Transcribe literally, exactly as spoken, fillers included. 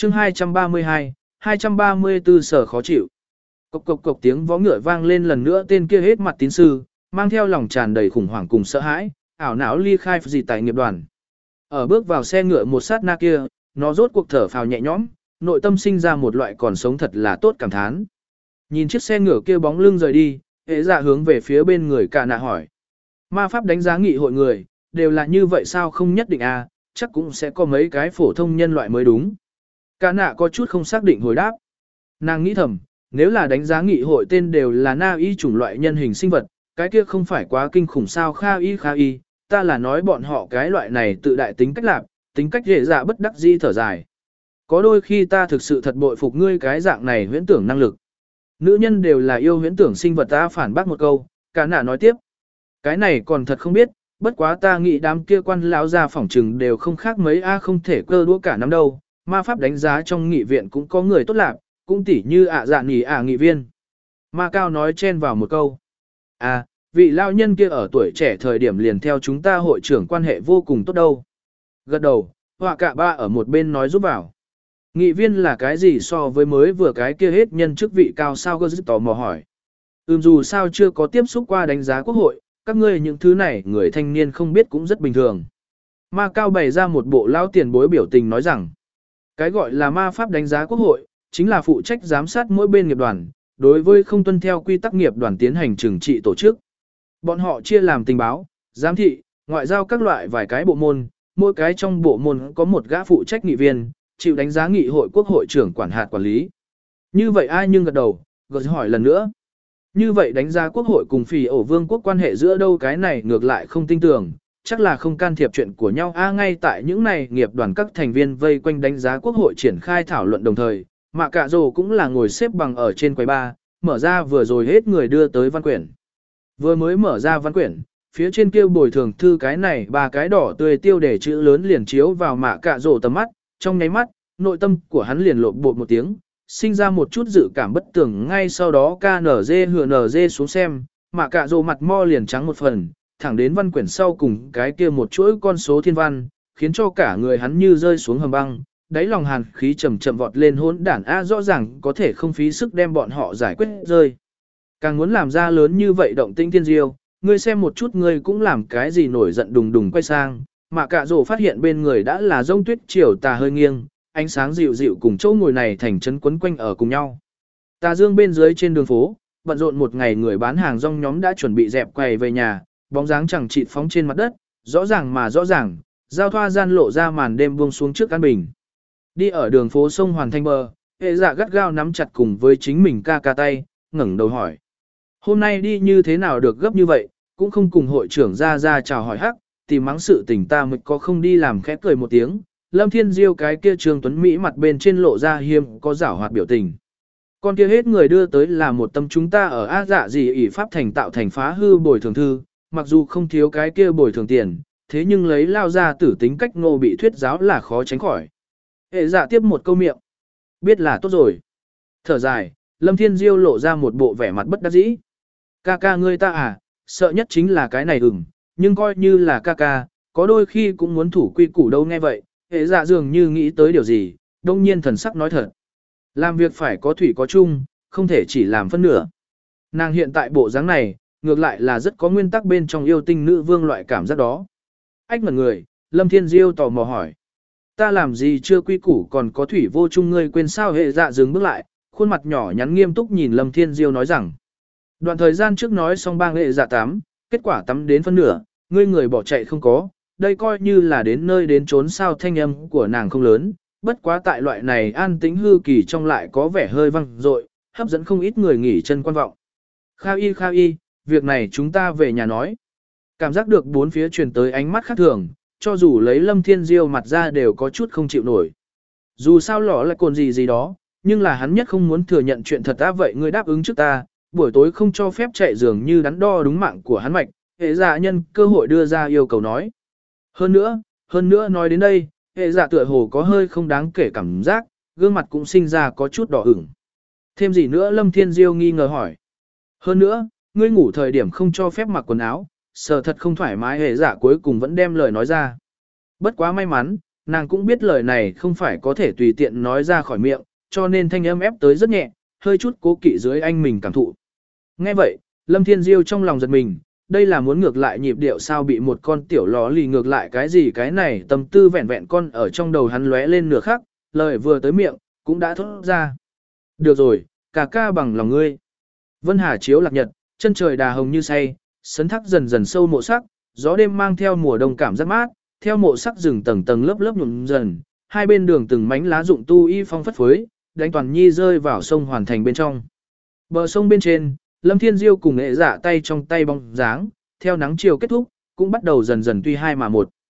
chương hai trăm ba mươi hai, hai trăm ba mươi tư sở khó chịu. Cộc cộc cộc tiếng vó ngựa vang lên lần nữa, tên kia hết mặt tín sư, mang theo lòng tràn đầy khủng hoảng cùng sợ hãi, ảo não ly khai gì tại nghiệp đoàn. Ở bước vào xe ngựa một sát na kia, nó rốt cuộc thở phào nhẹ nhõm, nội tâm sinh ra một loại còn sống thật là tốt cảm thán. Nhìn chiếc xe ngựa kia bóng lưng rời đi, hệ dạ hướng về phía bên người cả nạ hỏi. Ma pháp đánh giá nghị hội người, đều là như vậy sao? Không nhất định à, chắc cũng sẽ có mấy cái phổ thông nhân loại mới đúng. Cả nạ có chút không xác định hồi đáp. Nàng nghĩ thầm, nếu là đánh giá nghị hội tên đều là na y chủng loại nhân hình sinh vật, cái kia không phải quá kinh khủng sao? Kha y kha y, ta là nói bọn họ cái loại này tự đại tính cách lạc, tính cách dễ dạ bất đắc di thở dài. Có đôi khi ta thực sự thật bội phục ngươi cái dạng này huyễn tưởng năng lực. Nữ nhân đều là yêu huyễn tưởng sinh vật, ta phản bác một câu, cả nạ nói tiếp. Cái này còn thật không biết, bất quá ta nghĩ đám kia quan lão ra phỏng trừng đều không khác mấy a, không thể cơ đũa cả năm đâu. Ma pháp đánh giá trong nghị viện cũng có người tốt lạc, cũng tỉ như ạ dạ nghỉ ạ nghị viên. Ma cao nói chen vào một câu. À, vị lao nhân kia ở tuổi trẻ thời điểm liền theo chúng ta hội trưởng quan hệ vô cùng tốt đâu. Gật đầu, họa cả ba ở một bên nói giúp vào. Nghị viên là cái gì so với mới vừa cái kia hết nhân chức vị cao sao? Gơ tò mò hỏi. Ừm, dù sao chưa có tiếp xúc qua đánh giá quốc hội, các ngươi những thứ này người thanh niên không biết cũng rất bình thường. Ma cao bày ra một bộ lao tiền bối biểu tình nói rằng, cái gọi là ma pháp đánh giá quốc hội, chính là phụ trách giám sát mỗi bên nghiệp đoàn, đối với không tuân theo quy tắc nghiệp đoàn tiến hành trừng trị tổ chức. Bọn họ chia làm tình báo, giám thị, ngoại giao các loại vài cái bộ môn, mỗi cái trong bộ môn có một gã phụ trách nghị viên, chịu đánh giá nghị hội quốc hội trưởng quản hạt quản lý. Như vậy ai nhưng gật đầu, gật hỏi lần nữa. Như vậy đánh giá quốc hội cùng phỉ ổ vương quốc quan hệ giữa đâu? Cái này ngược lại không tin tưởng, chắc là không can thiệp chuyện của nhau. A ngay tại những này nghiệp đoàn các thành viên vây quanh đánh giá quốc hội triển khai thảo luận đồng thời, Mạ Cạ Rồ cũng là ngồi xếp bằng ở trên quầy bar, mở ra vừa rồi hết người đưa tới văn quyển. Vừa mới mở ra văn quyển, phía trên kia bồi thường thư cái này ba cái đỏ tươi tiêu đề chữ lớn liền chiếu vào Mạ Cạ Rồ tầm mắt, trong nháy mắt, nội tâm của hắn liền lộn bột một tiếng, sinh ra một chút dự cảm bất tường. Ngay sau đó ca nở dê hựa nở dê xuống xem, Mạ Cạ Rồ mặt mo liền trắng một phần, thẳng đến văn quyển sau cùng cái kia một chuỗi con số thiên văn, khiến cho cả người hắn như rơi xuống hầm băng, đáy lòng hàn khí chậm chậm vọt lên. Hỗn đản a, rõ ràng có thể không phí sức đem bọn họ giải quyết rơi. Càng muốn làm ra lớn như vậy động tĩnh thiên diêu, ngươi xem một chút ngươi cũng làm cái gì? Nổi giận đùng đùng quay sang, Mạ Cạ Rồ phát hiện bên người đã là rông tuyết chiều tà hơi nghiêng, ánh sáng dịu dịu cùng chỗ ngồi này thành chấn quấn quanh ở cùng nhau. Tà dương bên dưới trên đường phố, bận rộn một ngày người bán hàng rong nhóm đã chuẩn bị dẹp quầy về nhà, bóng dáng chẳng chịt phóng trên mặt đất, rõ ràng mà rõ ràng, giao thoa gian lộ ra màn đêm buông xuống trước căn bình. Đi ở đường phố sông Hoàn Thanh bờ, hệ dạ gắt gao nắm chặt cùng với chính mình ca ca tay, ngẩng đầu hỏi. Hôm nay đi như thế nào được gấp như vậy, cũng không cùng hội trưởng ra ra chào hỏi hắc, tìm mắng sự tình ta mới có không đi làm. Khẽ cười một tiếng, Lâm Thiên Diêu cái kia Trương Tuấn Mỹ mặt bên trên lộ ra hiếm có giảo hoạt biểu tình. Con kia hết người đưa tới là một tâm chúng ta ở á dạ gì ỷ pháp thành tạo thành phá hư bồi thường thư, mặc dù không thiếu cái kia bồi thường tiền, thế nhưng lấy lao ra tử tính cách ngô bị thuyết giáo là khó tránh khỏi. Hệ dạ tiếp một câu miệng. Biết là tốt rồi. Thở dài, Lâm Thiên Diêu lộ ra một bộ vẻ mặt bất đắc dĩ. Ca ca ngươi ta à, sợ nhất chính là cái này ửng, nhưng coi như là ca ca, có đôi khi cũng muốn thủ quy củ đâu. Nghe vậy, hệ dạ dường như nghĩ tới điều gì, đông nhiên thần sắc nói thật. Làm việc phải có thủy có chung, không thể chỉ làm phân nửa. Nàng hiện tại bộ dáng này, ngược lại là rất có nguyên tắc bên trong yêu tinh nữ vương loại cảm giác đó. Ách mật người, Lâm Thiên Diêu tò mò hỏi. Ta làm gì chưa quy củ còn có thủy vô chung, ngươi quên sao? Hệ dạ dừng bước lại, khuôn mặt nhỏ nhắn nghiêm túc nhìn Lâm Thiên Diêu nói rằng. Đoạn thời gian trước nói xong bang hệ dạ tắm, kết quả tắm đến phân nửa, ngươi người bỏ chạy không có, đây coi như là đến nơi đến trốn sao? Thanh âm của nàng không lớn, bất quá tại loại này an tĩnh hư kỳ trong lại có vẻ hơi văng dội, hấp dẫn không ít người nghỉ chân quan vọng. Khao y khao y, việc này chúng ta về nhà nói. Cảm giác được bốn phía truyền tới ánh mắt khác thường, cho dù lấy Lâm Thiên Diêu mặt ra đều có chút không chịu nổi. Dù sao lỏ lại còn gì gì đó, nhưng là hắn nhất không muốn thừa nhận chuyện thật. Á vậy ngươi đáp ứng trước ta, buổi tối không cho phép chạy giường như đắn đo đúng mạng của hắn mạch. Hệ dạ nhân cơ hội đưa ra yêu cầu nói. Hơn nữa, hơn nữa nói đến đây, hệ dạ tựa hồ có hơi không đáng kể cảm giác, gương mặt cũng sinh ra có chút đỏ ửng. Thêm gì nữa? Lâm Thiên Diêu nghi ngờ hỏi. Hơn nữa, ngươi ngủ thời điểm không cho phép mặc quần áo, sợ thật không thoải mái. Hệ dạ cuối cùng vẫn đem lời nói ra. Bất quá may mắn, nàng cũng biết lời này không phải có thể tùy tiện nói ra khỏi miệng, cho nên thanh âm ép tới rất nhẹ, hơi chút cố kỵ dưới anh mình cảm thụ. Nghe vậy, Lâm Thiên Diêu trong lòng giật mình, đây là muốn ngược lại nhịp điệu sao bị một con tiểu ló lì ngược lại cái gì cái này tâm tư vẹn vẹn con ở trong đầu hắn lóe lên nửa khắc, lời vừa tới miệng, cũng đã thốt ra. Được rồi, cả ca bằng lòng ngươi. Vân Hà chiếu lạc nhật, chân trời đà hồng như say, sấn thác dần dần sâu mộ sắc, gió đêm mang theo mùa đông cảm giác mát, theo mộ sắc rừng tầng tầng lớp lớp nhuộm dần, hai bên đường từng mảnh lá rụng tu y phong phất phới, đánh toàn nhi rơi vào sông hoàn thành bên trong. Bờ sông bên trên, Lâm Thiên Diêu cùng nghệ dạ tay trong tay bóng dáng, theo nắng chiều kết thúc, cũng bắt đầu dần dần tuy hai mà một.